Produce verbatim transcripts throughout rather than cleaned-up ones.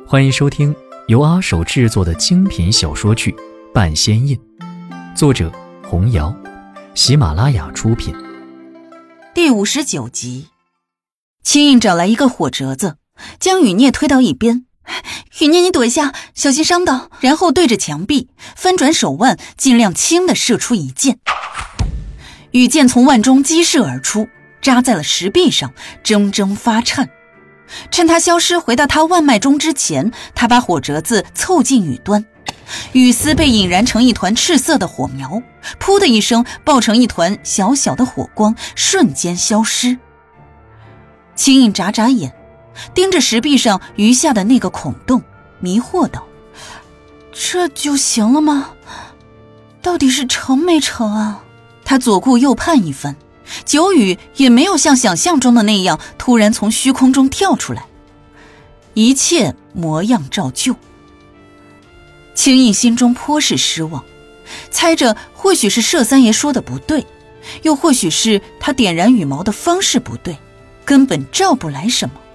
欢迎收听由阿手制作的精品小说剧《半仙印》，作者红瑶，喜马拉雅出品。 第五十九集，青印找来一个火折子，将雨孽推到一边。雨孽，你躲一下，小心伤到。然后对着墙壁翻转手腕，尽量轻地射出一箭。羽箭从腕中激射而出，扎在了石壁上，铮铮发颤。趁它消失回到他腕脉中之前，他把火折子凑近羽端，羽丝被引燃成一团赤色的火苗，噗的一声爆成一团小小的火光，瞬间消失。青印眨眨眼，盯着石壁上余下的那个孔洞，迷惑道：这就行了吗？到底是成没成啊？他左顾右盼一番，九羽也没有像想象中的那样突然从虚空中跳出来，一切模样照旧。青印心中颇是失望，猜着或许是麝三爷说的不对，又或许是他点燃羽毛的方式不对，根本照不来什么。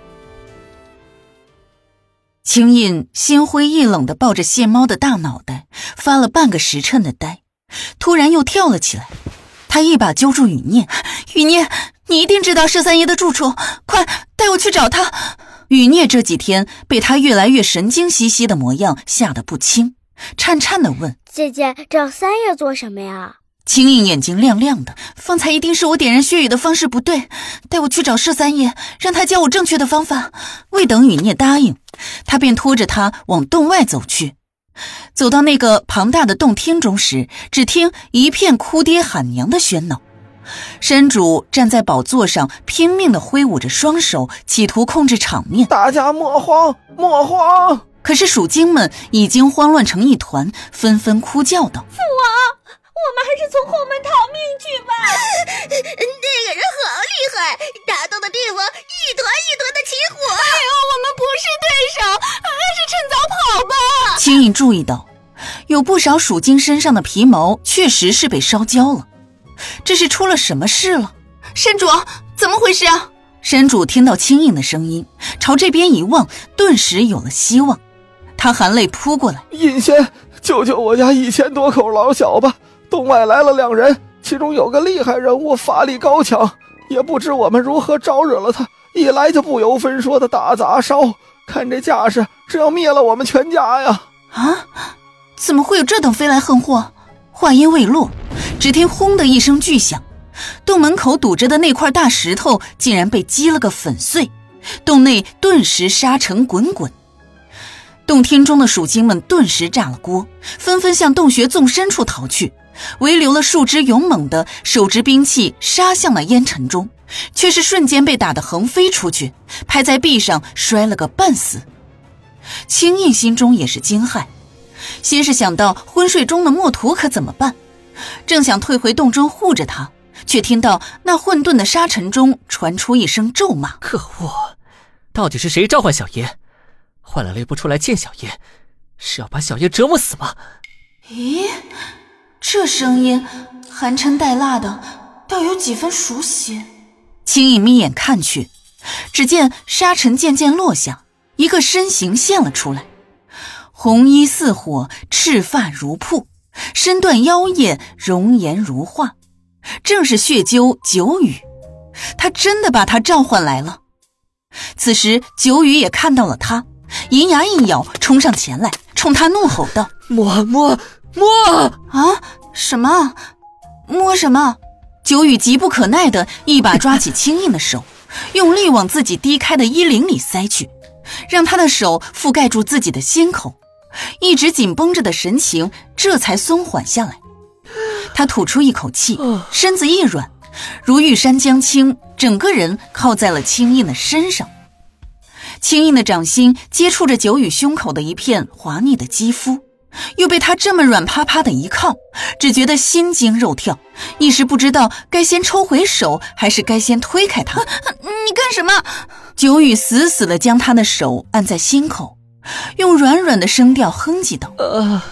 青印心灰意冷地抱着蟹猫的大脑袋，发了半个时辰的呆，突然又跳了起来。他一把揪住雨孽，雨孽，你一定知道麝三爷的住处，快带我去找他。雨孽这几天被他越来越神经兮兮的模样吓得不轻，颤颤地问： 姐姐，找三爷做什么呀？ 青印眼睛亮亮的，方才一定是我点燃血雨的方式不对，带我去找麝三爷，让他教我正确的方法。未等雨孽答应，他便拖着他往洞外走去。走到那个庞大的洞厅中时，只听一片哭爹喊娘的喧闹。山主站在宝座上，拼命地挥舞着双手，企图控制场面。 大家莫慌莫慌！ 可是鼠精们已经慌乱成一团，纷纷哭叫道： 父王，我们还是从后门逃命去吧！ 那个人好厉害，打洞的地方一团一团的起火。 哎呦，我们不是对手，还是趁早跑吧。 青印注意到有不少鼠精身上的皮毛确实是被烧焦了，这是出了什么事了？ 山主，怎么回事啊？ 山主听到青印的声音，朝这边一望，顿时有了希望。他含泪扑过来： 印仙，救救我家一千多口老小吧！洞外来了两人，其中有个厉害人物，法力高强，也不知我们如何招惹了他，一来就不由分说的大砸烧，看这架势是要灭了我们全家呀！ 啊，怎么会有这等飞来横祸？话音未落，只听轰的一声巨响，洞门口堵着的那块大石头竟然被击了个粉碎，洞内顿时沙尘滚滚。洞厅中的鼠精们顿时炸了锅，纷纷向洞穴纵深处逃去，唯留了数只勇猛的手执兵器杀向了烟尘中，却是瞬间被打得横飞出去，拍在壁上摔了个半死。青印心中也是惊骇，先是想到昏睡中的墨图可怎么办，正想退回洞中护着他，却听到那混沌的沙尘中传出一声咒骂： 可恶，到底是谁召唤小爷？坏了，累不出来见小爷，是要把小爷折磨死吗？ 咦，这声音寒碜带辣的，倒有几分熟悉。青印眯眼看去，只见沙尘渐渐落下，一个身形现了出来，红衣似火，赤发如瀑，身段妖艳，容颜如画，正是血鸠九羽。他真的把他召唤来了。此时九羽也看到了他，银牙一咬，冲上前来，冲他怒吼道： 摸摸摸！ 啊，什么？摸什么？九羽急不可耐地一把抓起青印的手，用力往自己低开的衣领里塞去，让他的手覆盖住自己的心口，一直紧绷着的神情这才松缓下来。他吐出一口气，身子一软，如玉山将倾，整个人靠在了青印的身上。青印的掌心接触着九羽胸口的一片滑腻的肌肤，又被他这么软趴趴的一靠，只觉得心惊肉跳，一时不知道该先抽回手还是该先推开他。 你干什么？ 九羽死死地将他的手按在心口，用软软的声调哼唧道： 呃，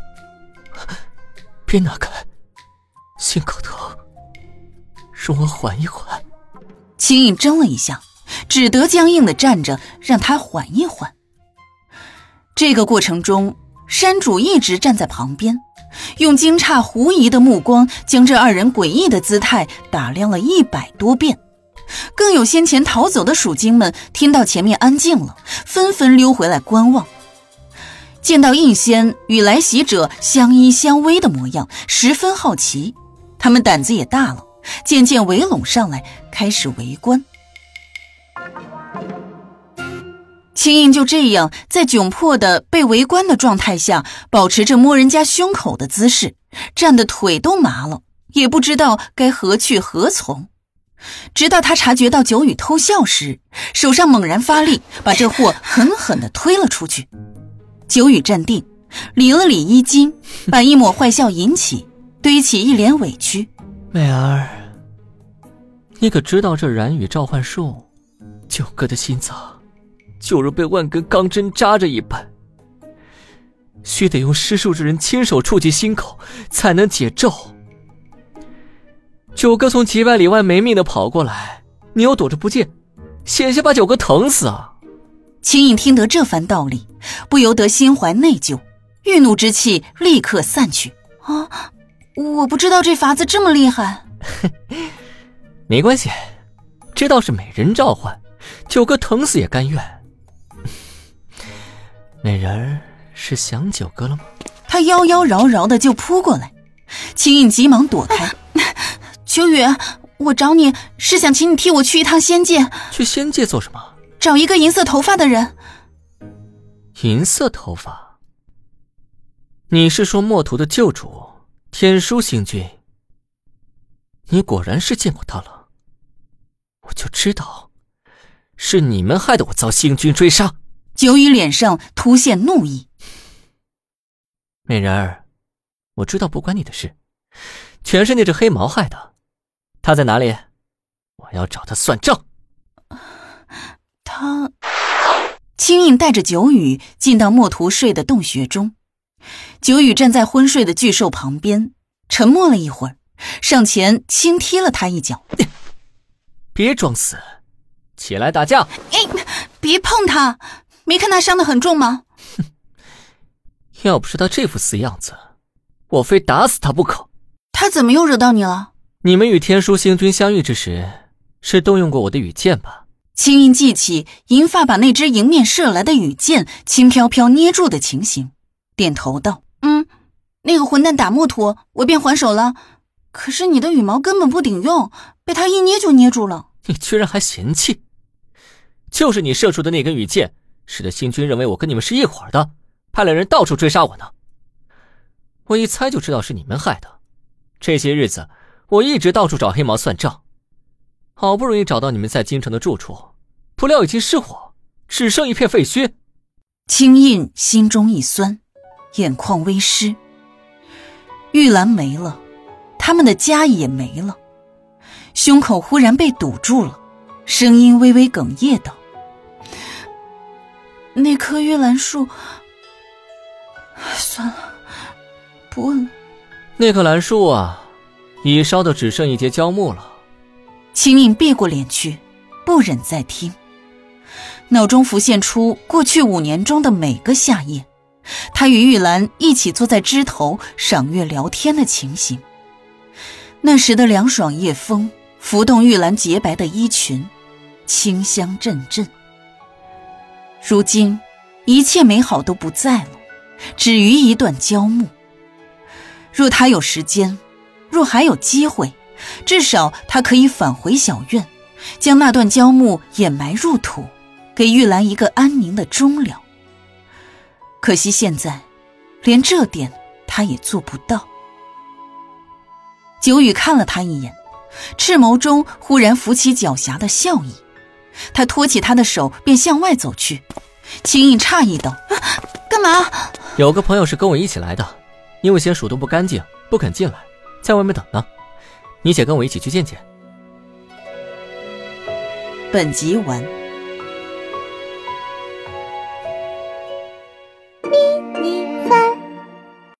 别拿开，心口疼，容我缓一缓。 青印怔了一下，只得僵硬地站着，让他缓一缓。 这个过程中，山主一直站在旁边，用惊诧狐疑的目光将这二人诡异的姿态打量了一百多遍。更有先前逃走的蜀精们听到前面安静了，纷纷溜回来观望。见到应仙与来袭者相依相偎的模样，十分好奇，他们胆子也大了，渐渐围拢上来，开始围观。青印就这样在窘迫的被围观的状态下，保持着摸人家胸口的姿势，站得腿都麻了，也不知道该何去何从。直到他察觉到九羽偷笑时，手上猛然发力，把这货狠狠地推了出去。九羽站定，理了理衣襟，把一抹坏笑引起，堆起一脸委屈。 媚儿，你可知道这燃羽召唤术，九哥的心脏就如被万根钢针扎着一般，须得用施术之人亲手触及心口才能解咒。九哥从几百里外没命的跑过来，你又躲着不见，险些把九哥疼死啊！ 秦颖听得这番道理，不由得心怀内疚，郁怒之气立刻散去。啊，我不知道这法子这么厉害。 没关系，知道是美人召唤，九哥疼死也甘愿。美人是想九哥了吗？ 他妖妖娆娆的就扑过来，秦颖急忙躲开。九羽，我找你是想请你替我去一趟仙界。 去仙界做什么？ 找一个银色头发的人。 银色头发？你是说墨图的救主天书星君？你果然是见过他了，我就知道是你们害得我遭星君追杀。 九羽脸上突现怒意。 美人儿，我知道不关你的事，全是那只黑毛害的。他在哪里？我要找他算账。 他……青印带着九羽进到墨图睡的洞穴中，九羽站在昏睡的巨兽旁边，沉默了一会儿，上前轻踢了他一脚。 别装死，起来打架！ 哎，别碰他，没看他伤得很重吗？ 哼，要不是他这副死样子，我非打死他不可。 他怎么又惹到你了？ 你们与天书星君相遇之时，是动用过我的羽箭吧？ 青印记起银发把那只迎面射来的羽箭轻飘飘捏住的情形，点头道：嗯，那个混蛋打墨图，我便还手了，可是你的羽毛根本不顶用，被他一捏就捏住了。 你居然还嫌弃？就是你射出的那根羽箭，使得星君认为我跟你们是一伙的，派了人到处追杀我呢。我一猜就知道是你们害的。这些日子我一直到处找黑毛算账，好不容易找到你们在京城的住处，不料已经失火，只剩一片废墟。 青印心中一酸，眼眶微湿。玉兰没了，他们的家也没了，胸口忽然被堵住了，声音微微哽咽道：那棵玉兰树，算了，不问了。 那棵兰树啊，已烧得只剩一截焦木了。 青印别过脸去，不忍再听，脑中浮现出过去五年中的每个夏夜，他与玉兰一起坐在枝头赏月聊天的情形。那时的凉爽夜风拂动玉兰洁白的衣裙，清香阵阵。如今一切美好都不在了，只余一段焦木。若他有时间，若还有机会，至少他可以返回小院，将那段焦木掩埋入土，给玉兰一个安宁的终了。可惜现在连这点他也做不到。九羽看了他一眼，赤眸中忽然浮起狡黠的笑意，他托起他的手便向外走去。青印诧异道：啊，干嘛？ 有个朋友是跟我一起来的，因为嫌鼠洞不干净不肯进来，在外面等呢，你且跟我一起去见见。 本集完。